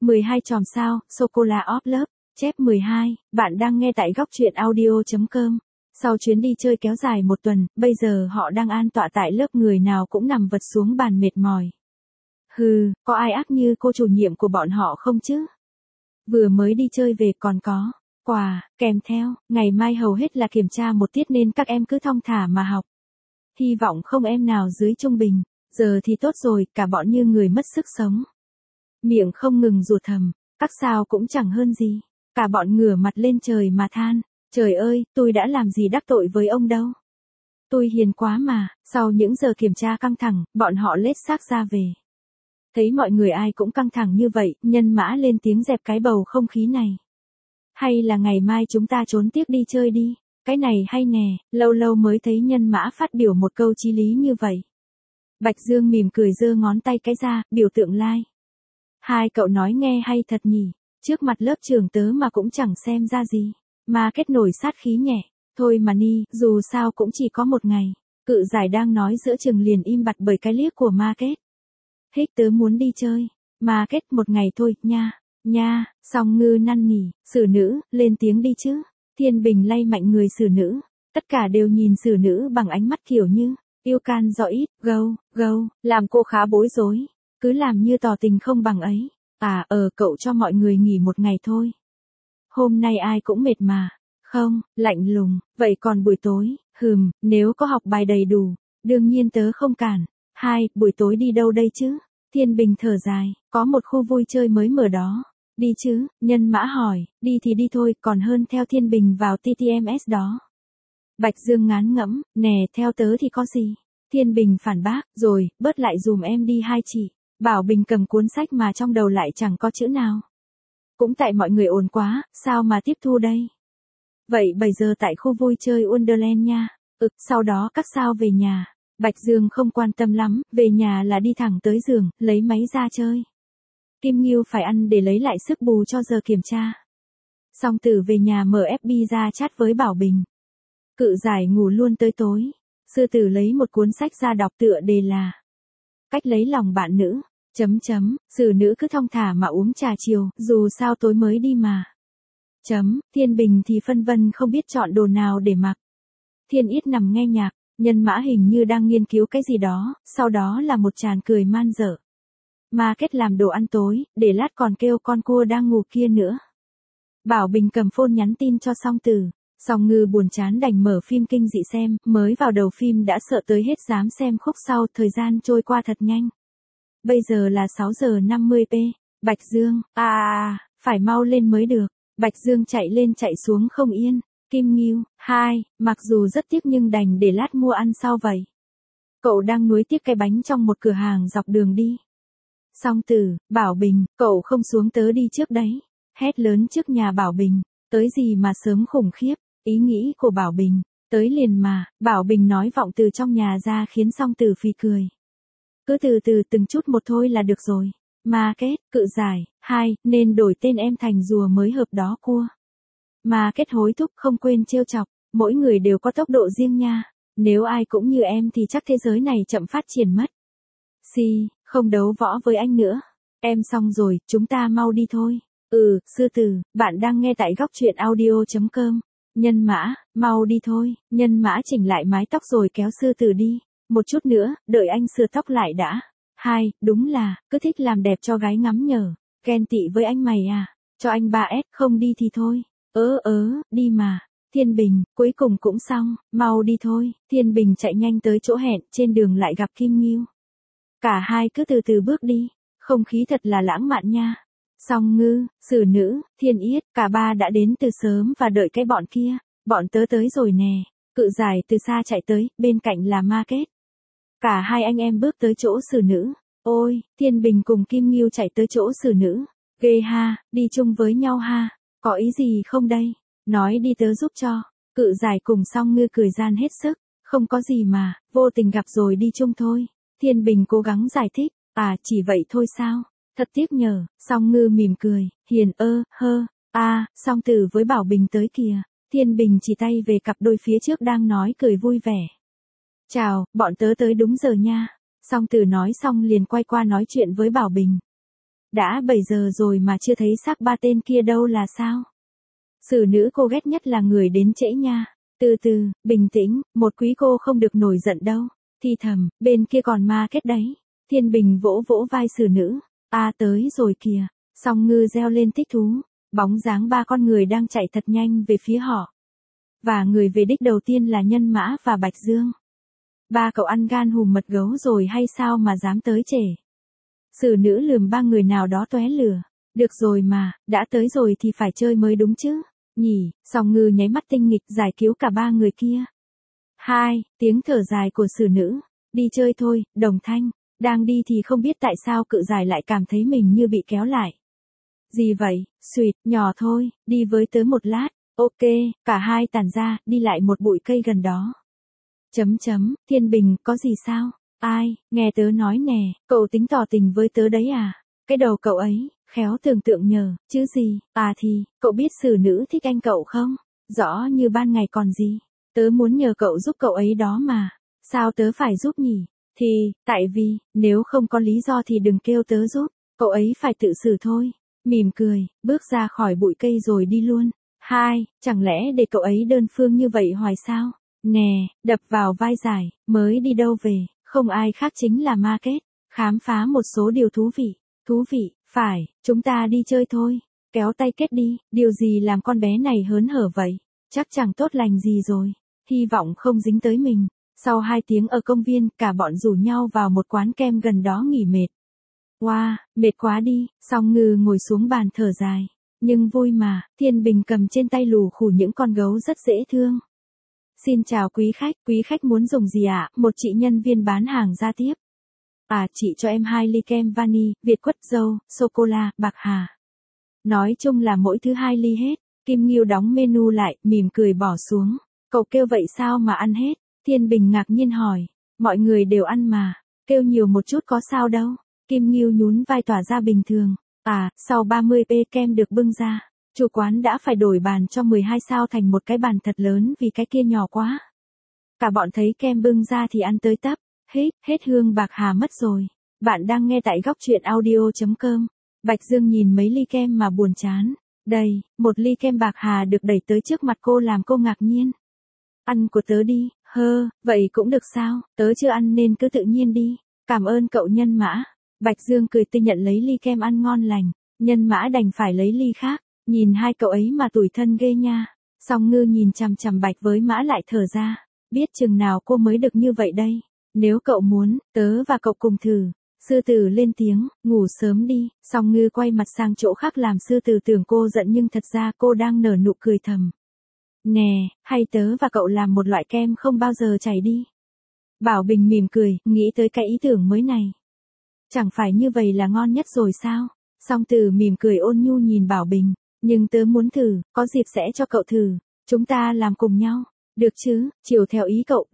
12 chòm sao, sô-cô-la óp lớp, chép 12, bạn đang nghe tại góc truyện audio.com. Sau chuyến đi chơi kéo dài một tuần, bây giờ họ đang an tọa tại lớp, người nào cũng nằm vật xuống bàn mệt mỏi. Có ai ác như cô chủ nhiệm của bọn họ không chứ? Vừa mới đi chơi về còn có quà kèm theo, ngày mai hầu hết là kiểm tra một tiết nên các em cứ thong thả mà học. Hy vọng không em nào dưới trung bình, giờ thì tốt rồi, cả bọn như người mất sức sống. Miệng không ngừng rủa thầm, các sao cũng chẳng hơn gì. Cả bọn ngửa mặt lên trời mà than, trời ơi, tôi đã làm gì đắc tội với ông đâu. Tôi hiền quá mà. Sau những giờ kiểm tra căng thẳng, bọn họ lết xác ra về. Thấy mọi người ai cũng căng thẳng như vậy, Nhân Mã lên tiếng dẹp cái bầu không khí này. Hay là ngày mai chúng ta trốn tiếc đi chơi đi, cái này hay nè, lâu lâu mới thấy Nhân Mã phát biểu một câu chí lý như vậy. Bạch Dương mỉm cười giơ ngón tay cái ra, biểu tượng like. Hai cậu nói nghe hay thật nhỉ, trước mặt lớp trưởng tớ mà cũng chẳng xem ra gì, mà kết nổi sát khí nhẹ, thôi mà ni, dù sao cũng chỉ có một ngày. Cự giải đang nói giữa chừng liền im bặt bởi cái liếc của Ma Kết. Hích tớ muốn đi chơi, Ma Kết một ngày thôi, nha, Song Ngư năn nỉ, xử nữ, lên tiếng đi chứ. Thiên Bình lay mạnh người xử nữ, tất cả đều nhìn xử nữ bằng ánh mắt kiểu như, yêu can rõ ít, gâu, làm cô khá bối rối, cứ làm như tỏ tình không bằng ấy. Cậu cho mọi người nghỉ một ngày thôi. Hôm nay ai cũng mệt mà. Không, lạnh lùng, vậy còn buổi tối, nếu có học bài đầy đủ, đương nhiên tớ không cản. Buổi tối đi đâu đây chứ? Thiên Bình thở dài, có một khu vui chơi mới mở đó. Đi chứ, Nhân Mã hỏi, đi thì đi thôi, còn hơn theo Thiên Bình vào TTMS đó. Bạch Dương ngán ngẫm, nè, theo tớ thì có gì? Thiên Bình phản bác, rồi, bớt lại dùm em đi hai chị. Bảo Bình cầm cuốn sách mà trong đầu lại chẳng có chữ nào. Cũng tại mọi người ồn quá, sao mà tiếp thu đây? Vậy bây giờ tại khu vui chơi Wonderland nha. Sau đó các sao về nhà. Bạch Dương không quan tâm lắm, về nhà là đi thẳng tới giường, lấy máy ra chơi. Kim Ngưu phải ăn để lấy lại sức bù cho giờ kiểm tra. Song Tử về nhà mở FB ra chat với Bảo Bình. Cự giải ngủ luôn tới tối. Sư Tử lấy một cuốn sách ra đọc, tựa đề là Cách lấy lòng bạn nữ. Xử nữ cứ thong thả mà uống trà chiều, dù sao tối mới đi mà. Thiên Bình thì phân vân không biết chọn đồ nào để mặc. Thiên Yết nằm nghe nhạc, Nhân Mã hình như đang nghiên cứu cái gì đó, sau đó là một tràng cười man dở. Ma Kết làm đồ ăn tối, để lát còn kêu con cua đang ngủ kia nữa. Bảo Bình cầm phone nhắn tin cho Song Tử. Song Ngư buồn chán đành mở phim kinh dị xem, mới vào đầu phim đã sợ tới hết dám xem khúc sau, thời gian trôi qua thật nhanh. Bây giờ là 6 giờ 50 p. Bạch Dương, phải mau lên mới được. Bạch Dương chạy lên chạy xuống không yên. Kim Ngưu, mặc dù rất tiếc nhưng đành để lát mua ăn sau vậy. Cậu đang nuối tiếc cái bánh trong một cửa hàng dọc đường đi. Song Tử, Bảo Bình, cậu không xuống tớ đi trước đấy. Hét lớn trước nhà Bảo Bình, tới gì mà sớm khủng khiếp, ý nghĩ của Bảo Bình, tới liền mà, Bảo Bình nói vọng từ trong nhà ra khiến Song Tử phì cười. Cứ từ từ từng chút một thôi là được rồi. Ma Kết, cự giải, nên đổi tên em thành rùa mới hợp đó cua. Ma Kết hối thúc không quên trêu chọc, mỗi người đều có tốc độ riêng nha. Nếu ai cũng như em thì chắc thế giới này chậm phát triển mất. Không đấu võ với anh nữa. Em xong rồi, chúng ta mau đi thôi. Sư Tử, bạn đang nghe tại góc truyện audio.com. Nhân Mã, mau đi thôi. Nhân Mã chỉnh lại mái tóc rồi kéo Sư Tử đi. Một chút nữa, đợi anh sửa tóc lại đã. Đúng là, cứ thích làm đẹp cho gái ngắm nhở. Ghen tị với anh mày à? Cho anh 3S, không đi thì thôi. Đi mà. Thiên Bình, cuối cùng cũng xong, mau đi thôi. Thiên Bình chạy nhanh tới chỗ hẹn, trên đường lại gặp Kim Ngưu. Cả hai cứ từ từ bước đi, không khí thật là lãng mạn nha. Song Ngư, xử nữ, Thiên Yết, cả ba đã đến từ sớm và đợi cái bọn kia. Bọn tớ tới rồi nè. Cự giải từ xa chạy tới, bên cạnh là Ma Kết. Cả hai anh em bước tới chỗ xử nữ. Ôi, Thiên Bình cùng Kim Ngưu chạy tới chỗ xử nữ. Ghê ha, đi chung với nhau ha. Có ý gì không đây? Nói đi tớ giúp cho. Cự giải cùng Song Ngư cười gian hết sức. Không có gì mà, vô tình gặp rồi đi chung thôi. Thiên Bình cố gắng giải thích. Chỉ vậy thôi sao? Thật tiếc nhờ. Song Ngư mỉm cười, hiền Song Tử với Bảo Bình tới kìa. Thiên Bình chỉ tay về cặp đôi phía trước đang nói cười vui vẻ. Chào, bọn tớ tới đúng giờ nha. Song Tử nói xong liền quay qua nói chuyện với Bảo Bình. đã 7 giờ rồi mà chưa thấy xác ba tên kia đâu là sao? Xử nữ cô ghét nhất là người đến trễ nha. Từ từ, bình tĩnh, một quý cô không được nổi giận đâu. Thi thầm, bên kia còn ma kết đấy. Thiên Bình vỗ vỗ vai xử nữ. Tới rồi kìa. Song Ngư reo lên thích thú. Bóng dáng ba con người đang chạy thật nhanh về phía họ. Và người về đích đầu tiên là Nhân Mã và Bạch Dương. Ba cậu ăn gan hùm mật gấu rồi hay sao mà dám tới trễ? Xử nữ lườm ba người nào đó tóe lửa. Được rồi mà, đã tới rồi thì phải chơi mới đúng chứ. Nhỉ, Song Ngư nháy mắt tinh nghịch giải cứu cả ba người kia. Tiếng thở dài của xử nữ. Đi chơi thôi, Đồng Thanh. Đang đi thì không biết tại sao cự giải lại cảm thấy mình như bị kéo lại. Gì vậy, Suyệt, nhỏ thôi, đi với tớ một lát. Ok, cả hai tản ra, đi lại một bụi cây gần đó. Thiên Bình, có gì sao? Nghe tớ nói nè, cậu tính tỏ tình với tớ đấy à? Cái đầu cậu ấy, khéo tưởng tượng nhờ, chứ gì? Thì, cậu biết xử nữ thích anh cậu không? Rõ như ban ngày còn gì. Tớ muốn nhờ cậu giúp cậu ấy đó mà. Sao tớ phải giúp nhỉ? Tại vì, nếu không có lý do thì đừng kêu tớ giúp. Cậu ấy phải tự xử thôi. Mỉm cười, bước ra khỏi bụi cây rồi đi luôn. Chẳng lẽ để cậu ấy đơn phương như vậy hoài sao? Nè, đập vào vai giải, mới đi đâu về, không ai khác chính là ma kết. Khám phá một số điều thú vị. Thú vị, phải, chúng ta đi chơi thôi. Kéo tay kết đi, điều gì làm con bé này hớn hở vậy? Chắc chẳng tốt lành gì rồi. Hy vọng không dính tới mình. Sau 2 tiếng ở công viên, cả bọn rủ nhau vào một quán kem gần đó nghỉ mệt. Wow, mệt quá đi, Song Ngư ngồi xuống bàn thở dài. Nhưng vui mà, Thiên Bình cầm trên tay lù khủ những con gấu rất dễ thương. Xin chào quý khách muốn dùng gì ạ? Một chị nhân viên bán hàng ra tiếp. Chị cho em 2 ly kem vani, Việt quất dâu, sô-cô-la, bạc hà. Nói chung là mỗi thứ 2 ly hết. Kim Ngưu đóng menu lại, mỉm cười bỏ xuống. Cậu kêu vậy sao mà ăn hết? Thiên Bình ngạc nhiên hỏi. Mọi người đều ăn mà. Kêu nhiều một chút có sao đâu. Kim Ngưu nhún vai tỏ ra bình thường. Sau 30p kem được bưng ra. Chủ quán đã phải đổi bàn cho 12 sao thành một cái bàn thật lớn vì cái kia nhỏ quá. Cả bọn thấy kem bưng ra thì ăn tới tấp. Hết hương bạc hà mất rồi. Bạn đang nghe tại góc truyện audio.com. Bạch Dương nhìn mấy ly kem mà buồn chán. Đây, một ly kem bạc hà được đẩy tới trước mặt cô làm cô ngạc nhiên. Ăn của tớ đi, vậy cũng được sao, tớ chưa ăn nên cứ tự nhiên đi. Cảm ơn cậu Nhân Mã. Bạch Dương cười tươi nhận lấy ly kem ăn ngon lành. Nhân Mã đành phải lấy ly khác. Nhìn hai cậu ấy mà tủi thân ghê nha. Song Ngư nhìn chằm chằm Bạch với Mã lại thở ra. Biết chừng nào cô mới được như vậy đây. Nếu cậu muốn, tớ và cậu cùng thử. Sư tử lên tiếng, ngủ sớm đi. Song Ngư quay mặt sang chỗ khác làm sư tử tưởng cô giận nhưng thật ra cô đang nở nụ cười thầm. Nè, hay tớ và cậu làm một loại kem không bao giờ chảy đi. Bảo Bình mỉm cười, nghĩ tới cái ý tưởng mới này. Chẳng phải như vậy là ngon nhất rồi sao? Song Tử mỉm cười ôn nhu nhìn Bảo Bình. Nhưng tớ muốn thử, có dịp sẽ cho cậu thử. Chúng ta làm cùng nhau. Được chứ, chiều theo ý cậu,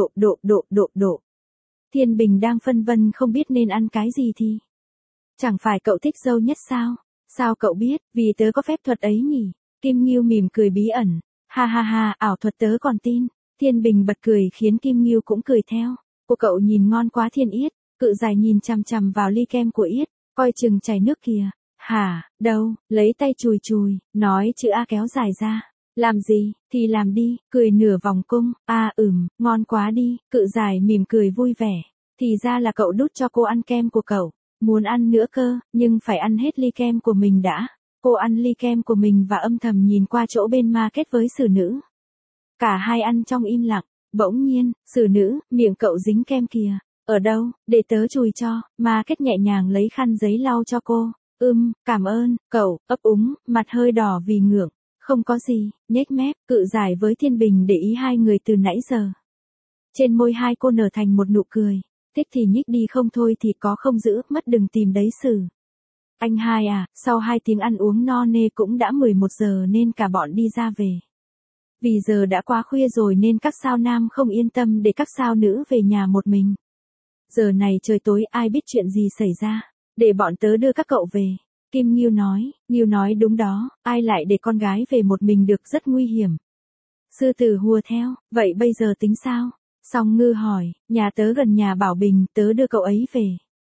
độ. Thiên Bình đang phân vân không biết nên ăn cái gì thì. Chẳng phải cậu thích dâu nhất sao? Sao cậu biết, vì tớ có phép thuật ấy nhỉ? Kim Ngưu mỉm cười bí ẩn. Ha, ảo thuật tớ còn tin. Thiên Bình bật cười khiến Kim Ngưu cũng cười theo. Cô cậu nhìn ngon quá Thiên Yết. Cự giải nhìn chằm chằm vào ly kem của Yết. Coi chừng chảy nước kìa. Hả, đâu, lấy tay chùi, nói chữ A kéo dài ra. Làm gì, thì làm đi, cười nửa vòng cung. Ngon quá đi, cự giải mỉm cười vui vẻ. Thì ra là cậu đút cho cô ăn kem của cậu. Muốn ăn nữa cơ, nhưng phải ăn hết ly kem của mình đã. Cô ăn ly kem của mình và âm thầm nhìn qua chỗ bên ma kết với xử nữ. Cả hai ăn trong im lặng. Bỗng nhiên, xử nữ, miệng cậu dính kem kìa. Ở đâu, để tớ chùi cho. Ma kết nhẹ nhàng lấy khăn giấy lau cho cô. Cảm ơn, cậu, ấp úng, mặt hơi đỏ vì ngượng. Không có gì, nhếch mép, cự giải với Thiên Bình để ý hai người từ nãy giờ. Trên môi hai cô nở thành một nụ cười. Thích thì nhích đi không thôi thì có không giữ, mất đừng tìm đấy xử. Anh hai sau 2 tiếng ăn uống no nê cũng đã 11 giờ nên cả bọn đi ra về. Vì giờ đã quá khuya rồi nên các sao nam không yên tâm để các sao nữ về nhà một mình. Giờ này trời tối ai biết chuyện gì xảy ra, để bọn tớ đưa các cậu về. Kim Ngưu nói đúng đó, ai lại để con gái về một mình được rất nguy hiểm. Sư tử hùa theo, vậy bây giờ tính sao? Song Ngư hỏi, nhà tớ gần nhà Bảo Bình, tớ đưa cậu ấy về.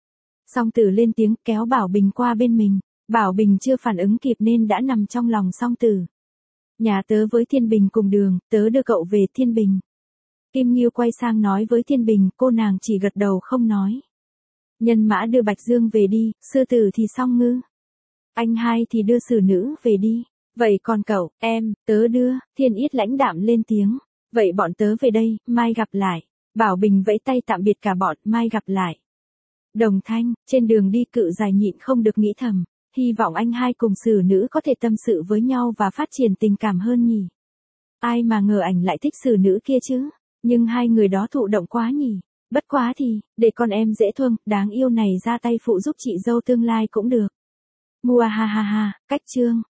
Song Tử lên tiếng kéo Bảo Bình qua bên mình. Bảo Bình chưa phản ứng kịp nên đã nằm trong lòng Song Tử. Nhà tớ với Thiên Bình cùng đường, tớ đưa cậu về Thiên Bình. Kim Nghiêu quay sang nói với Thiên Bình, cô nàng chỉ gật đầu không nói. Nhân mã đưa Bạch Dương về đi, Sư Tử thì Song Ngư. Anh hai thì đưa Sử Nữ về đi. Vậy còn cậu, em, tớ đưa, Thiên Yết lãnh đạm lên tiếng. Vậy bọn tớ về đây, mai gặp lại. Bảo Bình vẫy tay tạm biệt cả bọn, mai gặp lại. Đồng Thanh, trên đường đi Cự Giải nhịn không được nghĩ thầm. Hy vọng anh hai cùng Sử Nữ có thể tâm sự với nhau và phát triển tình cảm hơn nhỉ. Ai mà ngờ ảnh lại thích Sử Nữ kia chứ. Nhưng hai người đó thụ động quá nhỉ. Bất quá thì, để con em dễ thương, đáng yêu này ra tay phụ giúp chị dâu tương lai cũng được. Mùa ha ha ha, cách chương.